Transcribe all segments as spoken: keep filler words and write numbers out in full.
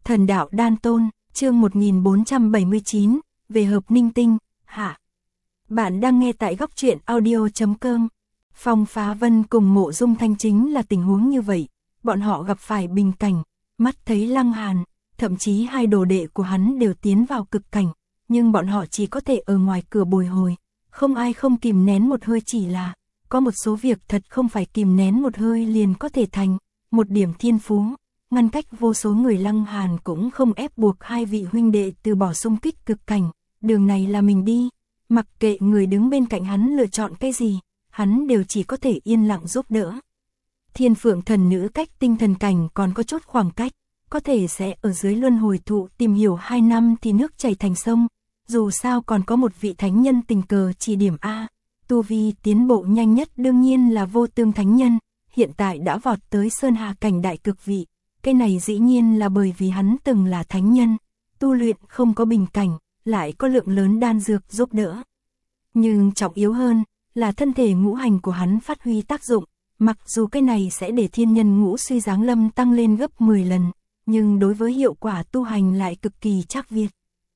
Thần đạo đan tôn, chương một nghìn bốn trăm bảy mươi chín, về hợp ninh tinh, hạ. Bạn đang nghe tại góc truyện audio chấm com. Phong Phá Vân cùng Mộ Dung Thanh chính là tình huống như vậy, bọn họ gặp phải bình cảnh, mắt thấy Lăng Hàn, thậm chí hai đồ đệ của hắn đều tiến vào cực cảnh, nhưng bọn họ chỉ có thể ở ngoài cửa bồi hồi, không ai không kìm nén một hơi, chỉ là có một số việc thật không phải kìm nén một hơi liền có thể thành, một điểm thiên phú, ngăn cách vô số người. Lăng Hàn cũng không ép buộc hai vị huynh đệ từ bỏ xung kích cực cảnh, đường này là mình đi, mặc kệ người đứng bên cạnh hắn lựa chọn cái gì, hắn đều chỉ có thể yên lặng giúp đỡ. Thiên Phượng thần nữ cách tinh thần cảnh còn có chút khoảng cách, có thể sẽ ở dưới luân hồi thụ tìm hiểu hai năm thì nước chảy thành sông, dù sao còn có một vị thánh nhân tình cờ chỉ điểm a. Tu vi tiến bộ nhanh nhất đương nhiên là Vô Tương thánh nhân, hiện tại đã vọt tới Sơn Hà cảnh đại cực vị, cái này dĩ nhiên là bởi vì hắn từng là thánh nhân, tu luyện không có bình cảnh, lại có lượng lớn đan dược giúp đỡ. Nhưng trọng yếu hơn là thân thể ngũ hành của hắn phát huy tác dụng, mặc dù cái này sẽ để thiên nhân ngũ suy giáng lâm tăng lên gấp mười lần, nhưng đối với hiệu quả tu hành lại cực kỳ chắc việt.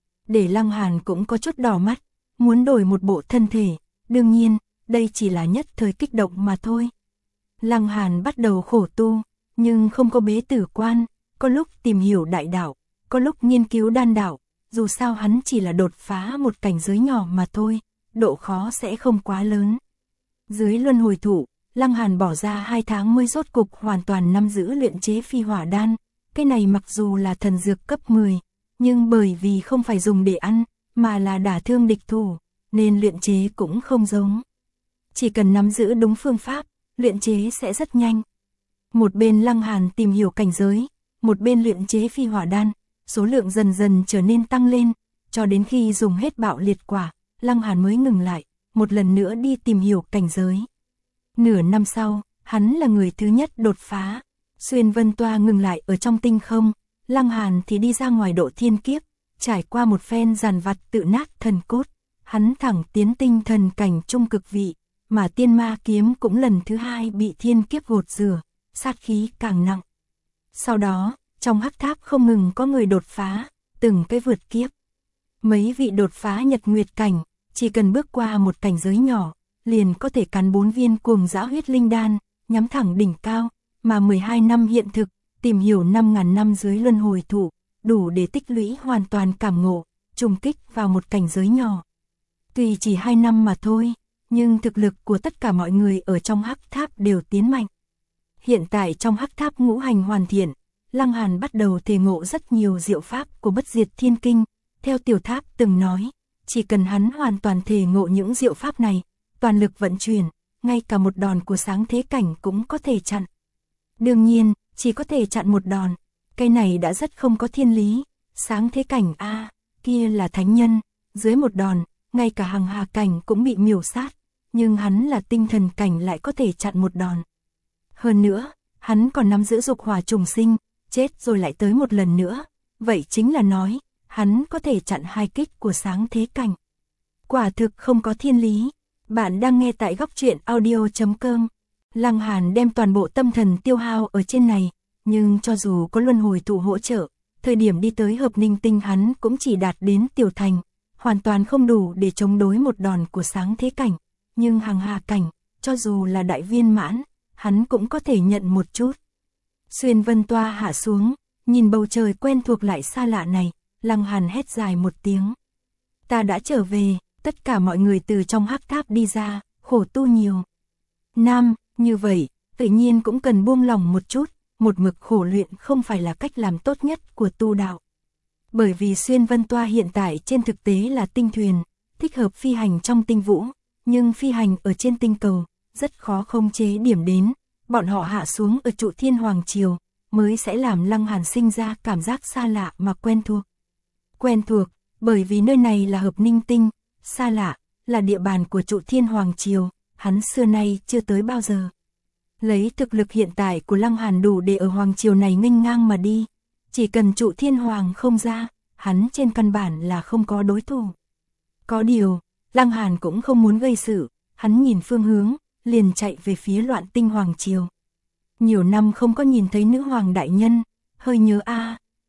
Để Lăng Hàn cũng có chút đỏ mắt, muốn đổi một bộ thân thể, đương nhiên, đây chỉ là nhất thời kích động mà thôi. Lăng Hàn bắt đầu khổ tu, nhưng không có bế tử quan, có lúc tìm hiểu đại đạo, có lúc nghiên cứu đan đạo, dù sao hắn chỉ là đột phá một cảnh giới nhỏ mà thôi, độ khó sẽ không quá lớn. Dưới luân hồi thụ, Lăng Hàn bỏ ra hai tháng mới rốt cục hoàn toàn nắm giữ luyện chế phi hỏa đan, cái này mặc dù là thần dược cấp mười, nhưng bởi vì không phải dùng để ăn, mà là đả thương địch thủ, nên luyện chế cũng không giống. Chỉ cần nắm giữ đúng phương pháp, luyện chế sẽ rất nhanh. Một bên Lăng Hàn tìm hiểu cảnh giới, một bên luyện chế phi hỏa đan, số lượng dần dần trở nên tăng lên, cho đến khi dùng hết bạo liệt quả, Lăng Hàn mới ngừng lại, một lần nữa đi tìm hiểu cảnh giới. Nửa năm sau, hắn là người thứ nhất đột phá. Xuyên Vân Toa ngừng lại ở trong tinh không, Lăng Hàn thì đi ra ngoài độ thiên kiếp, trải qua một phen giàn vặt tự nát thần cốt, hắn thẳng tiến tinh thần cảnh trung cực vị, mà tiên ma kiếm cũng lần thứ hai bị thiên kiếp gột rửa, sát khí càng nặng. Sau đó, trong hắc tháp không ngừng có người đột phá, từng cái vượt kiếp. Mấy vị đột phá nhật nguyệt cảnh, chỉ cần bước qua một cảnh giới nhỏ, liền có thể cắn bốn viên cuồng dã huyết linh đan, nhắm thẳng đỉnh cao, mà mười hai năm hiện thực, tìm hiểu năm ngàn năm dưới luân hồi thụ, đủ để tích lũy hoàn toàn cảm ngộ, trùng kích vào một cảnh giới nhỏ. Tuy chỉ hai năm mà thôi, nhưng thực lực của tất cả mọi người ở trong hắc tháp đều tiến mạnh. Hiện tại trong hắc tháp ngũ hành hoàn thiện, Lăng Hàn bắt đầu thể ngộ rất nhiều diệu pháp của Bất Diệt Thiên Kinh, theo Tiểu Tháp từng nói, chỉ cần hắn hoàn toàn thể ngộ những diệu pháp này, toàn lực vận chuyển, ngay cả một đòn của sáng thế cảnh cũng có thể chặn. Đương nhiên, chỉ có thể chặn một đòn, cái này đã rất không có thiên lý, sáng thế cảnh a, kia là thánh nhân, dưới một đòn, ngay cả hằng hà cảnh cũng bị miểu sát, nhưng hắn là tinh thần cảnh lại có thể chặn một đòn. Hơn nữa, hắn còn nắm giữ dục hỏa trùng sinh, chết rồi lại tới một lần nữa, vậy chính là nói, hắn có thể chặn hai kích của sáng thế cảnh. Quả thực không có thiên lý. Bạn đang nghe tại góc truyện audio chấm com. Lăng Hàn đem toàn bộ tâm thần tiêu hao ở trên này, nhưng cho dù có luân hồi thụ hỗ trợ, thời điểm đi tới hợp ninh tinh hắn cũng chỉ đạt đến tiểu thành, hoàn toàn không đủ để chống đối một đòn của sáng thế cảnh, nhưng hằng hà cảnh, cho dù là đại viên mãn, hắn cũng có thể nhận một chút. Xuyên Vân Toa hạ xuống, nhìn bầu trời quen thuộc lại xa lạ này, Lăng Hàn hét dài một tiếng. Ta đã trở về. Tất cả mọi người từ trong hắc tháp đi ra, khổ tu nhiều. Nam, như vậy, tự nhiên cũng cần buông lòng một chút, một mực khổ luyện không phải là cách làm tốt nhất của tu đạo. Bởi vì Xuyên Vân Toa hiện tại trên thực tế là tinh thuyền, thích hợp phi hành trong tinh vũ, nhưng phi hành ở trên tinh cầu, rất khó khống chế điểm đến, bọn họ hạ xuống ở trụ Thiên Hoàng Triều, mới sẽ làm Lăng Hàn sinh ra cảm giác xa lạ mà quen thuộc. Quen thuộc, bởi vì nơi này là hợp ninh tinh, xa lạ, là địa bàn của trụ Thiên Hoàng Triều, hắn xưa nay chưa tới bao giờ. Lấy thực lực hiện tại của Lăng Hàn đủ để ở Hoàng Triều này nghênh ngang mà đi, chỉ cần trụ Thiên Hoàng không ra, hắn trên căn bản là không có đối thủ. Có điều, Lăng Hàn cũng không muốn gây sự, hắn nhìn phương hướng, liền chạy về phía Loạn Tinh Hoàng Triều. Nhiều năm không có nhìn thấy nữ hoàng đại nhân, hơi nhớ a,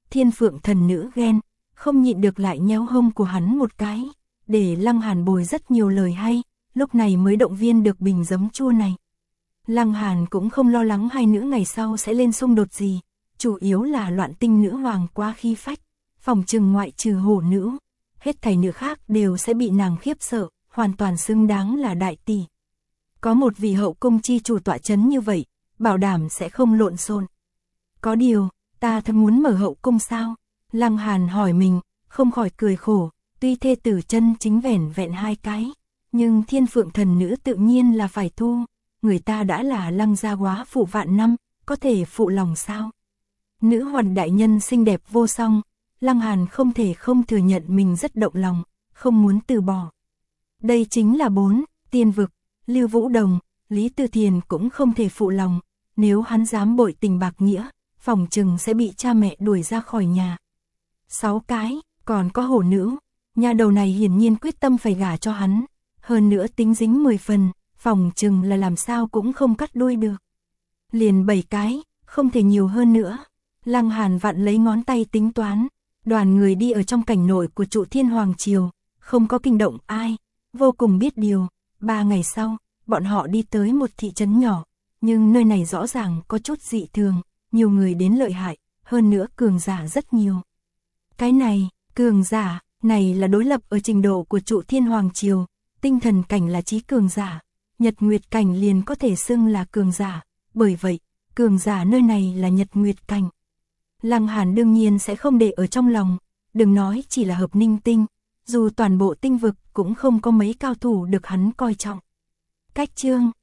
Thiên Phượng thần nữ ghen, không nhịn được lại nhéo hông của hắn một cái, để Lăng Hàn bồi rất nhiều lời hay, lúc này mới động viên được bình giấm chua này. Lăng Hàn cũng không lo lắng hai nữ ngày sau sẽ lên xung đột gì, chủ yếu là Loạn Tinh nữ hoàng quá khí phách, phòng trừng ngoại trừ hổ nữ, hết thảy nữ khác đều sẽ bị nàng khiếp sợ, hoàn toàn xứng đáng là đại tỷ. Có một vị hậu cung chi chủ tọa chấn như vậy, bảo đảm sẽ không lộn xộn. Có điều, ta thật muốn mở hậu cung sao? Lăng Hàn hỏi mình, không khỏi cười khổ, tuy thê tử chân chính vẻn vẹn hai cái, nhưng Thiên Phượng thần nữ tự nhiên là phải thu, người ta đã là Lăng gia quá phụ vạn năm, có thể phụ lòng sao? Nữ hoàn đại nhân xinh đẹp vô song, Lăng Hàn không thể không thừa nhận mình rất động lòng, không muốn từ bỏ. Đây chính là bốn, tiên vực, Lưu Vũ Đồng, Lý Tư Thiền cũng không thể phụ lòng, nếu hắn dám bội tình bạc nghĩa, phòng chừng sẽ bị cha mẹ đuổi ra khỏi nhà. Sáu cái, còn có hổ nữ, nhà đầu này hiển nhiên quyết tâm phải gả cho hắn, hơn nữa tính dính mười phần, phòng chừng là làm sao cũng không cắt đuôi được. Liền bảy cái, không thể nhiều hơn nữa. Lăng Hàn vặn lấy ngón tay tính toán, đoàn người đi ở trong cảnh nội của trụ Thiên Hoàng Triều, không có kinh động ai, vô cùng biết điều. Ba ngày sau, bọn họ đi tới một thị trấn nhỏ, nhưng nơi này rõ ràng có chút dị thường, nhiều người đến lợi hại, hơn nữa cường giả rất nhiều. Cái này, cường giả, này là đối lập ở trình độ của trụ Thiên Hoàng Triều, tinh thần cảnh là chí cường giả, nhật nguyệt cảnh liền có thể xưng là cường giả, bởi vậy, cường giả nơi này là nhật nguyệt cảnh. Lăng Hàn đương nhiên sẽ không để ở trong lòng, đừng nói chỉ là hợp ninh tinh, dù toàn bộ tinh vực cũng không có mấy cao thủ được hắn coi trọng. Cách chương